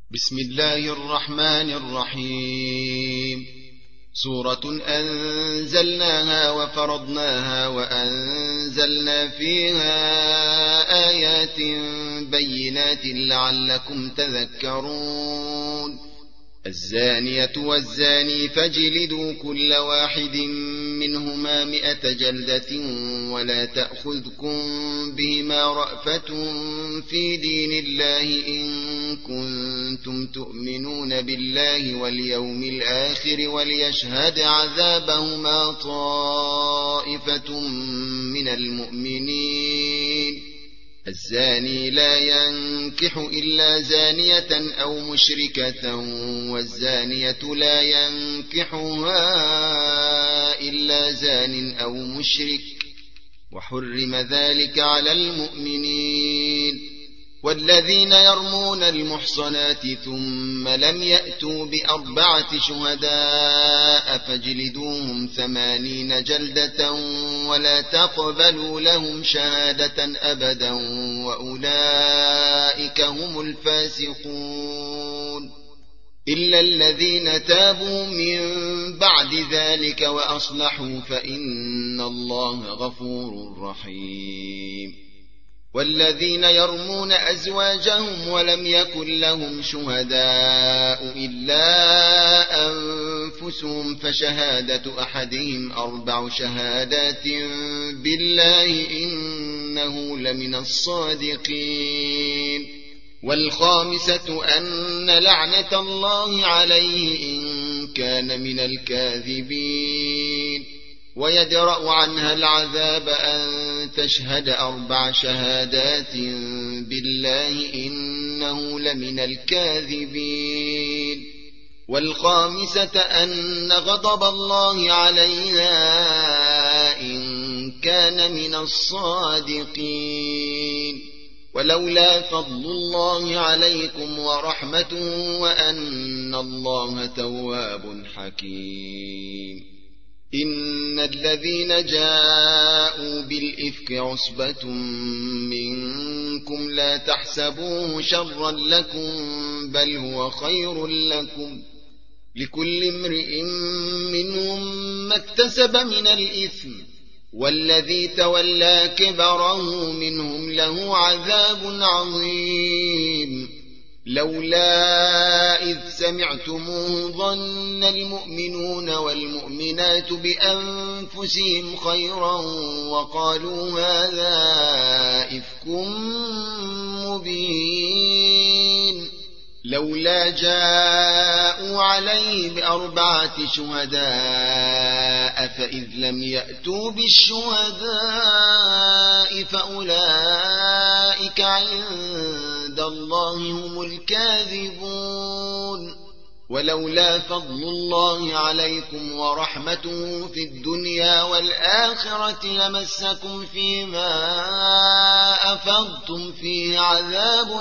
بسم الله الرحمن الرحيم. سورة أنزلناها وفرضناها وأنزلنا فيها آيات بينات لعلكم تذكرون. الزانية والزاني فاجلدوا كل واحد منهما 100 جلدة ولا تأخذكم بهما رأفة في دين الله إن كنتم تؤمنون بالله واليوم الآخر وليشهد عذابهما طائفة من المؤمنين. الزاني لا ينكح إلا زانية أو مشركة والزانية لا ينكحها إلا زان أو مشرك وحرم ذلك على المؤمنين. والذين يرمون المحصنات ثم لم يأتوا ب4 شهداء فاجلدوهم 80 جلدة ولا تقبلوا لهم شهادة أبدا وأولئك هم الفاسقون. إلا الذين تابوا من بعد ذلك وأصلحوا فإن الله غفور رحيم. والذين يرمون أزواجهم ولم يكن لهم شهداء إلا أنفسهم فشهادة أحدهم 4 شهادات بالله إنه لمن الصادقين. والخامسة أن لعنة الله عليه إن كان من الكاذبين. ويدرأ عنها العذاب أن تشهد 4 شهادات بالله إنه لمن الكاذبين. والخامسة أن غضب الله عليها إن كان من الصادقين. ولولا فضل الله عليكم ورحمته وأن الله تواب حكيم. إن الذين جاءوا بالإفك عصبة منكم لا تحسبوه شرا لكم بل هو خير لكم. لكل امرئ منهم ما اكتسب من الإثم والذي تولى كبره منهم له عذاب عظيم. لولا إذ سمعتموه ظن المؤمنون والمؤمنات بأنفسهم خيرا وقالوا هذا إفك مبين. لولا جاءوا عليه ب4 شهداء فإذ لم يأتوا بالشهداء فأولئك عند الله هم الكاذبون. ولولا فضل الله عليكم ورحمته في الدنيا والآخرة لمسكم فيما أفضتم فيه عذاب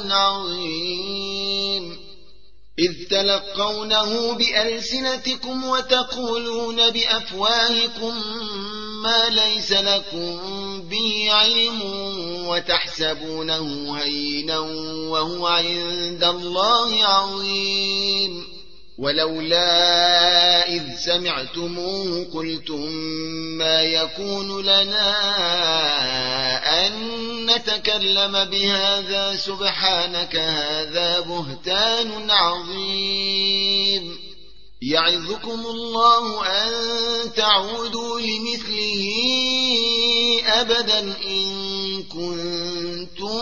عظيم. إذ تلقونه بألسنتكم وتقولون بأفواهكم ما ليس لكم به علم وتحسبونه هينا وهو عند الله عظيم. ولولا إذ سمعتموه قلتم ما يكون لنا أن نتكلم بهذا سبحانك هذا بهتان عظيم. يعظكم الله أن تعودوا لمثله أبدا إن كنتم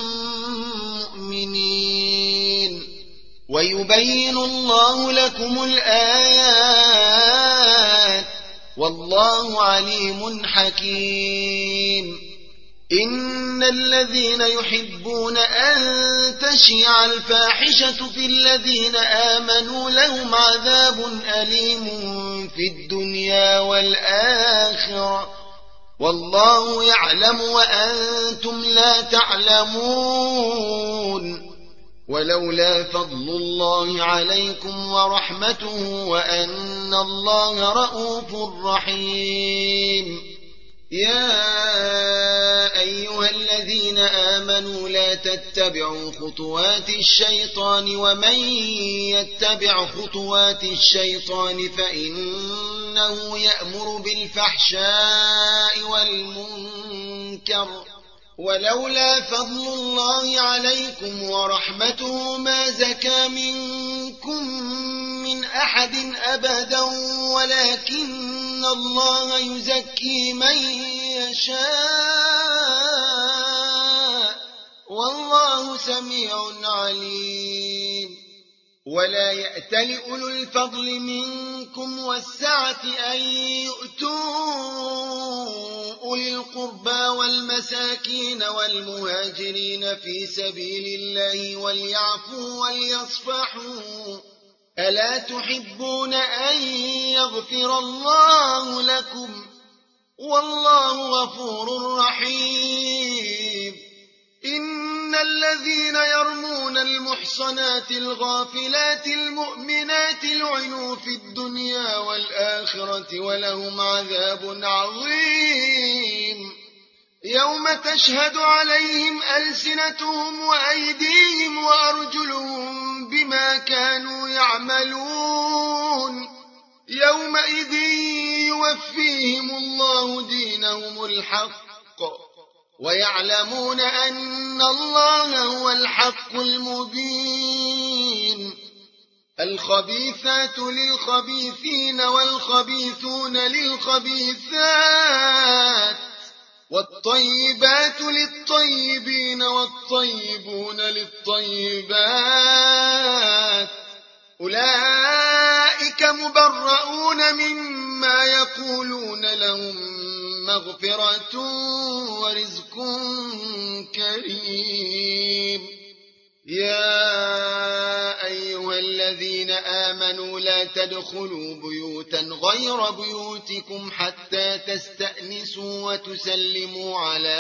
مؤمنين. ويبين الله لكم الآيات والله عليم حكيم. إن الذين يحبون أن تشيع الفاحشة في الذين آمنوا لهم عذاب أليم في الدنيا والآخرة والله يعلم وأنتم لا تعلمون. ولولا فضل الله عليكم ورحمته وأن الله رءوف رحيم. يا أيها الذين آمنوا لا تتبعوا خطوات الشيطان ومن يتبع خطوات الشيطان فإنه يأمر بالفحشاء والمنكر ولولا فضل الله عليكم ورحمته ما زكى منكم من أحد أبدا ولكن الله يزكي من يشاء والله سميع عليم ولا يأتل أولو الفضل منكم والسعة أن يؤتوا أولي القربى والمساكين والمهاجرين في سبيل الله وليعفوا وليصفحوا ألا تحبون أن يغفر الله لكم والله غفور رحيم إن الذين يرمون المحصنات الغافلات المؤمنات لعنوا في الدنيا والآخرة ولهم عذاب عظيم يوم تشهد عليهم ألسنتهم وأيديهم وأرجلهم بما كانوا يعملون يومئذ يوفيهم الله دينهم الحق ويعلمون أن الله هو الحق المبين الخبيثات للخبيثين والخبيثون للخبيثات والطيبات للطيبين والطيبون للطيبات أولئك مبرؤون مما يقولون لهم مغفرة ورزق كريم يا أيها الذين آمنوا لا تدخلوا بيوتا غير بيوتكم حتى تستأنسوا وتسلموا على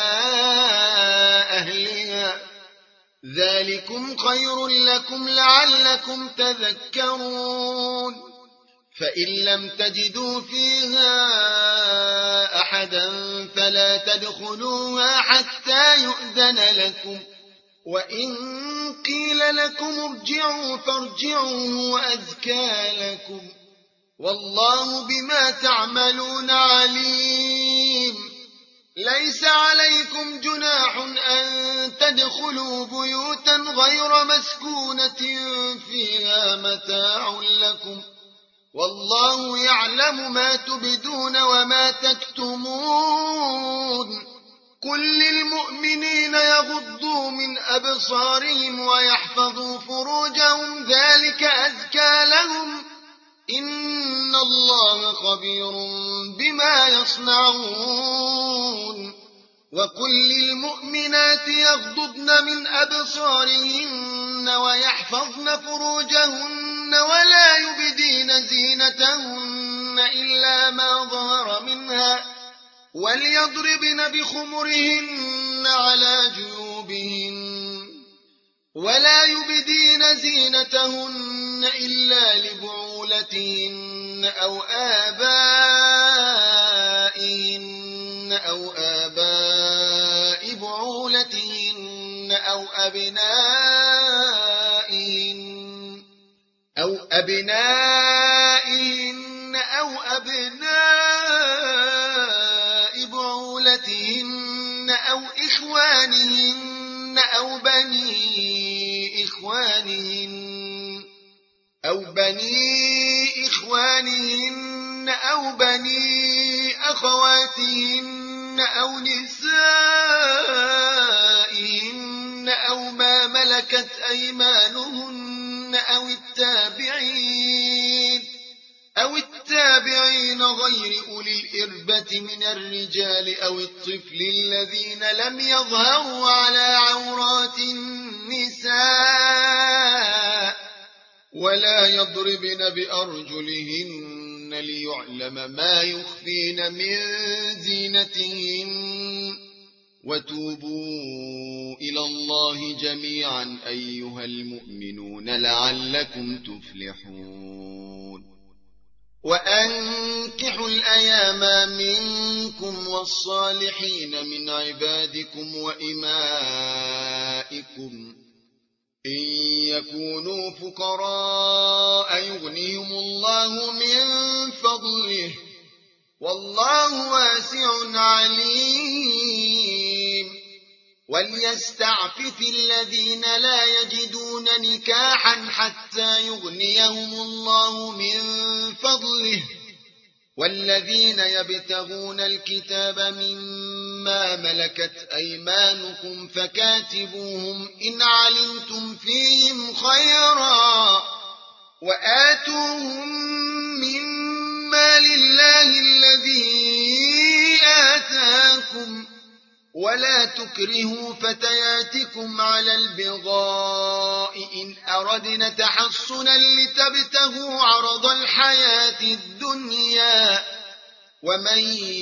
أهلها ذلكم خير لكم لعلكم تذكرون فإن لم تجدوا فيها أحدا فلا تدخلوها حتى يؤذن لكم وإن قيل لكم ارجعوا فارجعوا وأزكى لكم والله بما تعملون عليم ليس عليكم جناح أن تدخلوا بيوتا غير مسكونة فيها متاع لكم والله يعلم ما تبدون وما تكتمون قل للمؤمنين يغضوا من أبصارهم ويحفظوا فروجهم ذلك أزكى لهم إن الله خبير بما يصنعون وقل للمؤمنات يغضضن من أبصارهن ويحفظن فروجهن ولا يبدين زينتهن إلا ما ظهر منها وليضربن بخمرهن على جيوبهن ولا يبدين زينتهن إلا لبعولتهن أو آبائهن أو آباء بعولتهن أو أبنائهن أو أبناء بعولتهن أو إخوانهن أو بني إخوانهن أو بني أخواتهن أو نسائهن أو ما ملكت أيمانهن أو التابعين غير أولي الإربة من الرجال أو الطفل الذين لم يظهروا على عورات النساء ولا يضربن بأرجلهن ليعلم ما يخفين من زينتهن وتوبوا إلى الله جميعا أيها المؤمنون لعلكم تفلحون وأنكحوا الأيام منكم والصالحين من عبادكم وإمائكم إن يكونوا فقراء يغنيهم الله من فضله والله واسع عليم وليستعفف الذين لا يجدون نكاحا حتى يغنيهم الله من فضله والذين يبتغون الكتاب مما ملكت أيمانكم فكاتبوهم إن علمتم فيهم خيرا وآتوهم مما لله الذي آتاكم ولا تكرهوا فتياتكم على البغاء إن أردنا تحصنا لتبتغوا عرض الحياة الدنيا ومن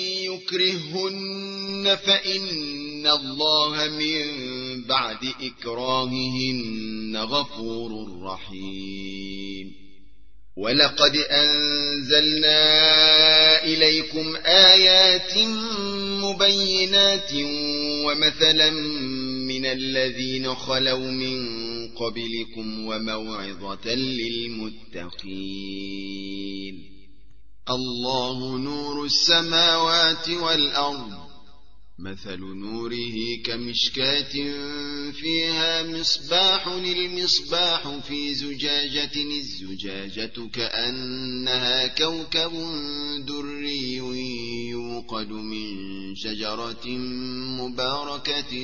يكرهن فإن الله من بعد إكراههن غفور رحيم ولقد أنزلنا إليكم آيات مبينات ومثلا من الذين خلوا من قبلكم وموعظة للمتقين الله نور السماوات والأرض مثل نوره كمشكاة فيها مصباح المصباح في زجاجة الزجاجة كأنها كوكب دري يوقد من شجرة مباركة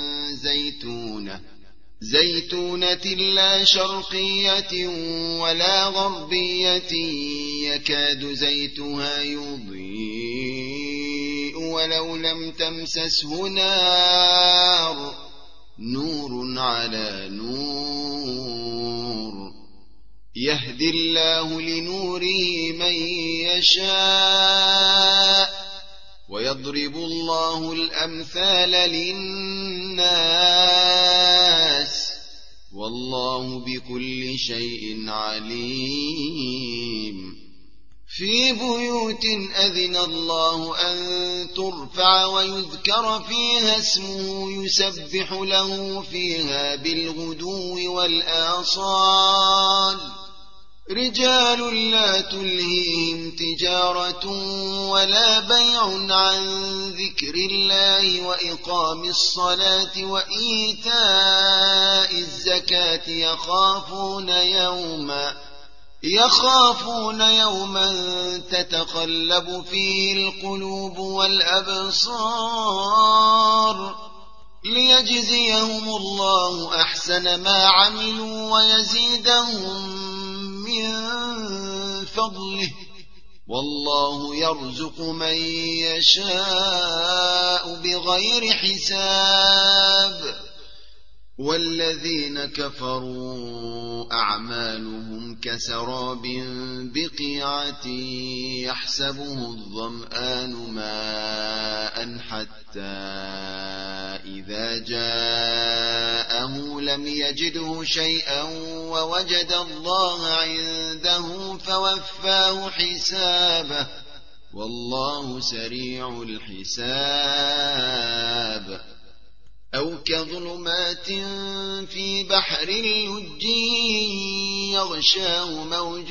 زيتونة لا شرقية ولا غربية يكاد زيتها يضيء ولو لم تمسسه نور على نور يهدي الله لنوره من يشاء ويضرب الله الأمثال للناس والله بكل شيء عليم في بيوت أذن الله أن ترفع ويذكر فيها اسمه يسبح له فيها بالغدو والآصال رجال لا تلهيهم تجارة ولا بيع عن ذكر الله وإقام الصلاة وإيتاء الزكاة يخافون يوما تتقلب فيه القلوب والأبصار ليجزيهم الله أحسن ما عملوا ويزيدهم من فضله والله يرزق من يشاء بغير حساب والذين كفروا أعمالهم كسراب بقيعة يحسبه الظمآن ماء حتى إذا جاءه لم يجده شيئا ووجد الله عنده فوفاه حسابه والله سريع الحساب أو كظلمات في بحر لج يغشاه موج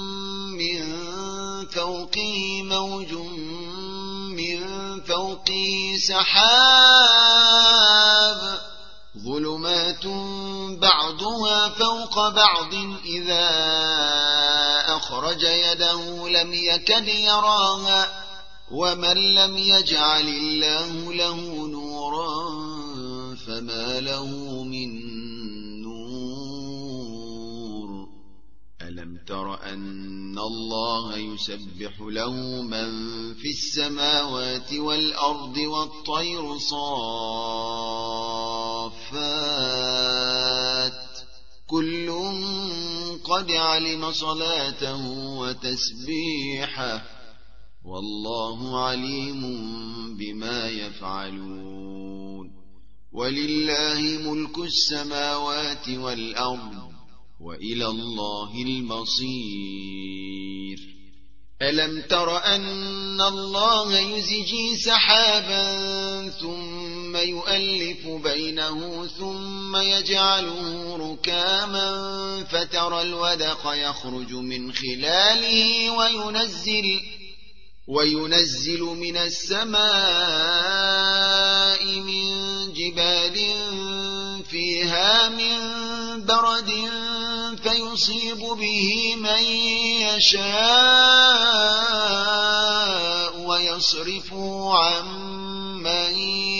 من فوقه سحاب ظلمات بعضها فوق بعض إذا أخرج يده لم يكد يراها ومن لم يجعل الله له نورا فما له من نور ألم تر أن الله يسبح له من في السماوات والأرض والطير صافات كل قد علم صلاته وتسبيحه والله عليم بما يفعلون ولله ملك السماوات والأرض وإلى الله المصير ألم تر أن الله يزجي سحابا ثم يؤلف بينه ثم يجعله ركاما فترى الودق يخرج من خلاله وينزل من السماء من جبال فيها من برد فيصيب به من يشاء ويصرفه عن من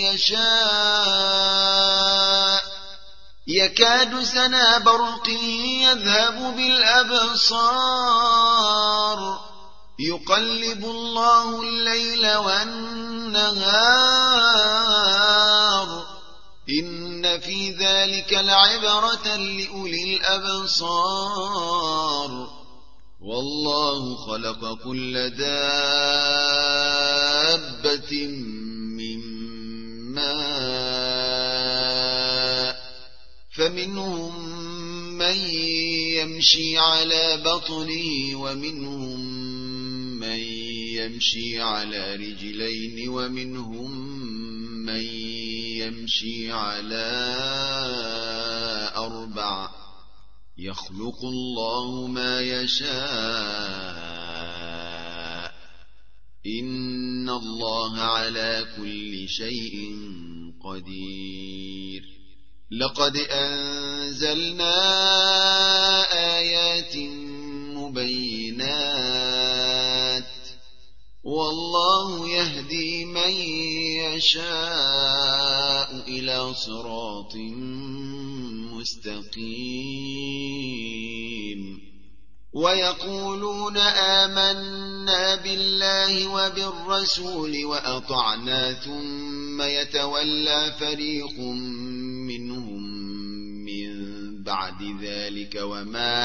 يشاء يكاد سنا برقه يذهب بالأبصار يقلب الله الليل والنهار إن في ذلك لعبرة لأولي الأبصار والله خلق كل دابة من ماء فمنهم من يمشي على بطنه ومنهم من يمشي على رجلين ومنهم من يمشي على 4 يخلق الله ما يشاء إن الله على كل شيء قدير لقد أنزلنا آيات مبينات والله يهدي من يشاء إلى صراط مستقيم ويقولون آمنا بالله وبالرسول وأطعنا ثم يتولى فريق منهم من بعد ذلك وما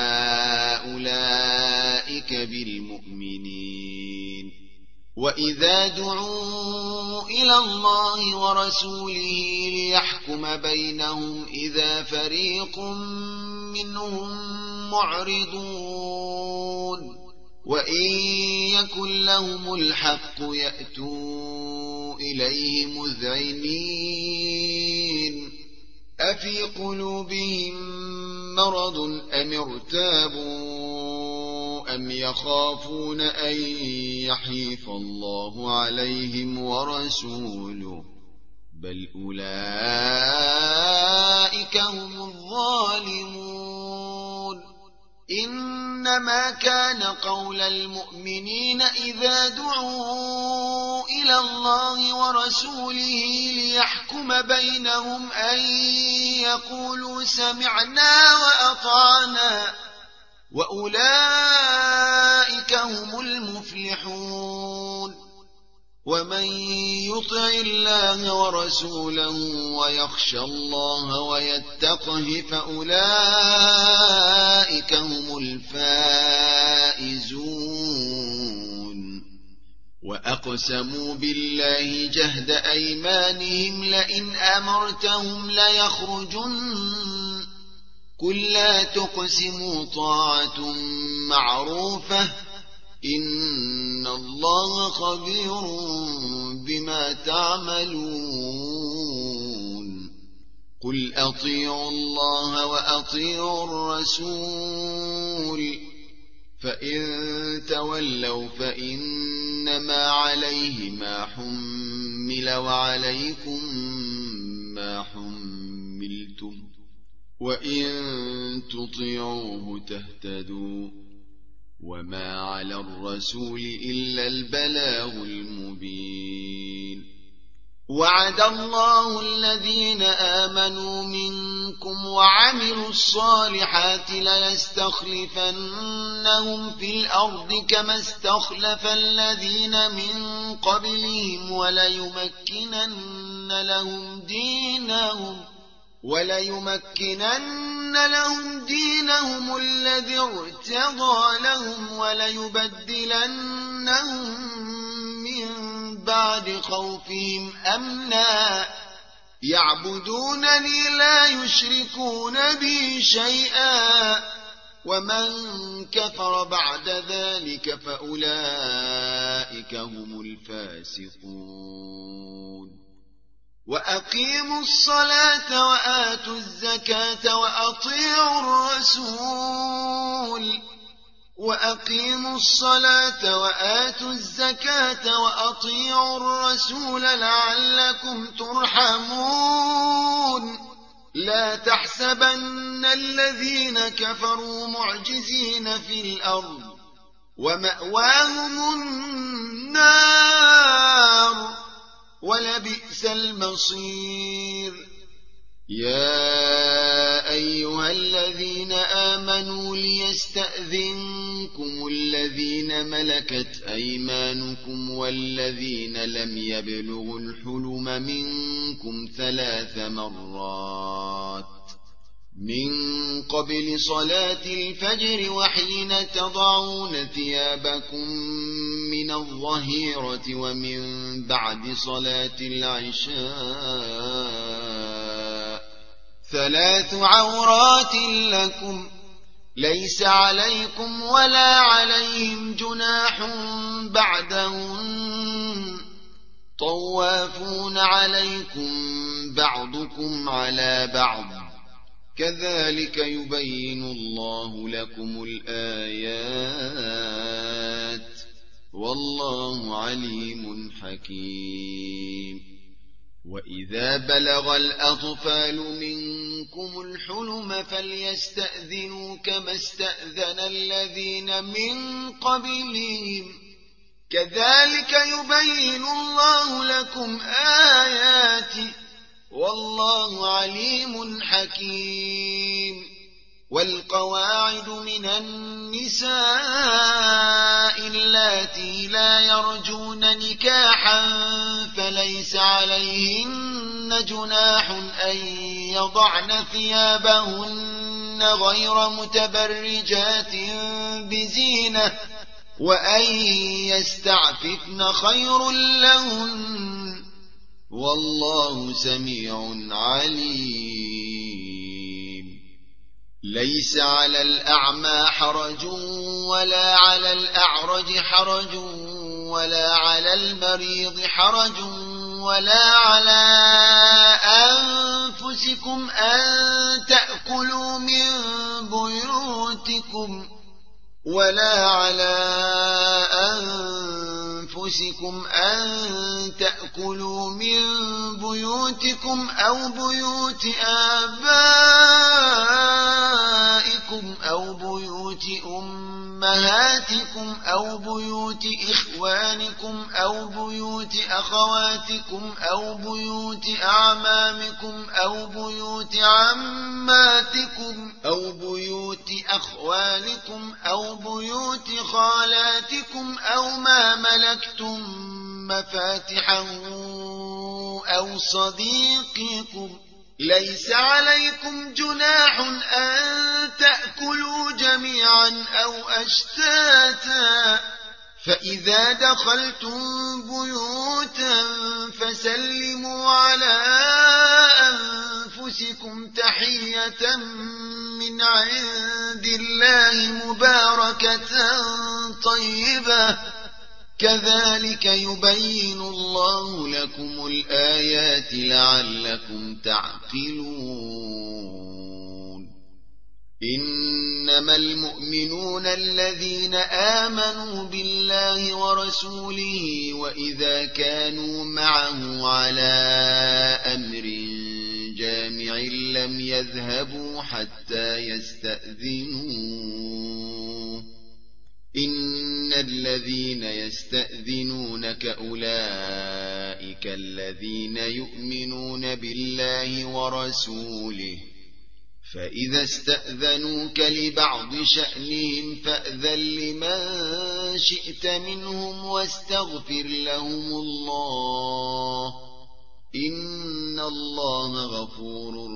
أولئك بالمؤمنين وإذا دعوا إلى الله ورسوله ليحكم بينهم إذا فريق منهم معرضون وإن يكن لهم الحق يأتوا إليه مذعنين أفي قلوبهم مرض أم ارتابوا أم يخافون أن يحيف الله عليهم ورسوله بل أولئك هم الظالمون إنما كان قول المؤمنين إذا دعوا إلى الله ورسوله ليحكم بينهم أن يقولوا سمعنا وأطعنا وأولئك هم المفلحون ومن يطع الله ورسوله ويخشى الله ويتقه فأولئك هم الفائزون وأقسموا بالله جهد أيمانهم لئن أمرتهم ليخرجن قل لا تقسموا طاعة معروفة إن الله خبير بما تعملون قل أطيعوا الله وأطيعوا الرسول فإن تولوا فإنما عليه ما حمل وعليكم ما حملتم وإن تطيعوه تهتدوا وما على الرسول إلا البلاغ المبين وعد الله الذين آمنوا منكم وعملوا الصالحات ليستخلفنهم في الأرض كما استخلف الذين من قبلهم وليمكنن لهم دينهم الذي ارتضى لهم وليبدلنهم من بعد خوفهم أمنا يعبدونني لا يشركون بي شيئا ومن كفر بعد ذلك فأولئك هم الفاسقون وأقيموا الصلاة وآتوا الزكاة وأطيعوا الرسول لعلكم ترحمون لا تحسبن الذين كفروا معجزين في الأرض ومأواهم النار ولبئس المصير يا أيها الذين آمنوا ليستأذنكم الذين ملكت أيمانكم والذين لم يبلغوا الحلم منكم 3 مرات من قبل صلاة الفجر وحين تضعون ثيابكم من الظهيرة ومن بعد صلاة العشاء 3 عورات لكم ليس عليكم ولا عليهم جناح بعدهن طوافون عليكم بعضكم على بعض كذلك يبين الله لكم الآيات والله عليم حكيم وإذا بلغ الأطفال منكم الحلم فليستأذنوا كما استأذن الذين من قبلهم كذلك يبين الله لكم آياته والله عليم حكيم والقواعد من النساء اللاتي لا يرجون نكاحا فليس عليهن جناح أن يضعن ثيابهن غير متبرجات بزينة وأن يستعففن خير لهن والله سميع عليم ليس على الأعمى حرج ولا على الأعرج حرج ولا على المريض حرج ولا على أنفسكم أن تأكلوا من بيوتكم أو بيوت آبائكم أو بيوت أمهاتكم أو بيوت إخوانكم أو بيوت أخواتكم أو بيوت أعمامكم أو بيوت عماتكم أو بيوت أخوالكم أو بيوت خالاتكم أو ما ملكتم مفاتحه أو صديقكم ليس عليكم جناح أن تأكلوا جميعا أو أشتاتا فإذا دخلتم بيوتا فسلموا على أنفسكم تحية من عند الله مباركة طيبة كذلك يبين الله لكم الآيات لعلكم تعقلون إنما المؤمنون الذين آمنوا بالله ورسوله وإذا كانوا معه على أمر جامع لم يذهبوا حتى يستأذنوه إن الذين يستأذنونك أولئك الذين يؤمنون بالله ورسوله فإذا استأذنوك لبعض شأنهم فأذن لمن شئت منهم واستغفر لهم الله إن الله غفور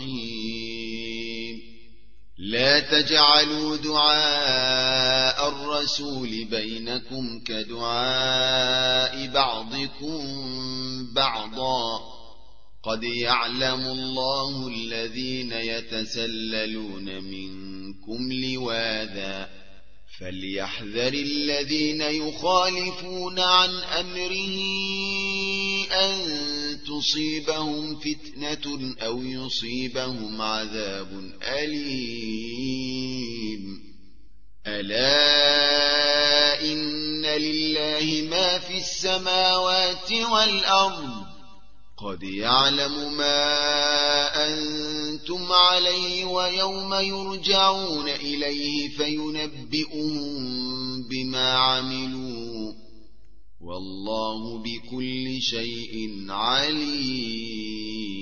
رحيم لا تجعلوا دعاء الرسول بينكم كدعاء بعضكم بعضا قد يعلم الله الذين يتسللون منكم لواذا شواذا فليحذر الذين يخالفون عن أمره أن تصيبهم فتنة أو يصيبهم عذاب أليم ألا إن لله ما في السماوات والأرض قد يعلم ما أنتم عليه ويوم يرجعون إليه فينبئهم بما عملوا والله بكل شيء عليم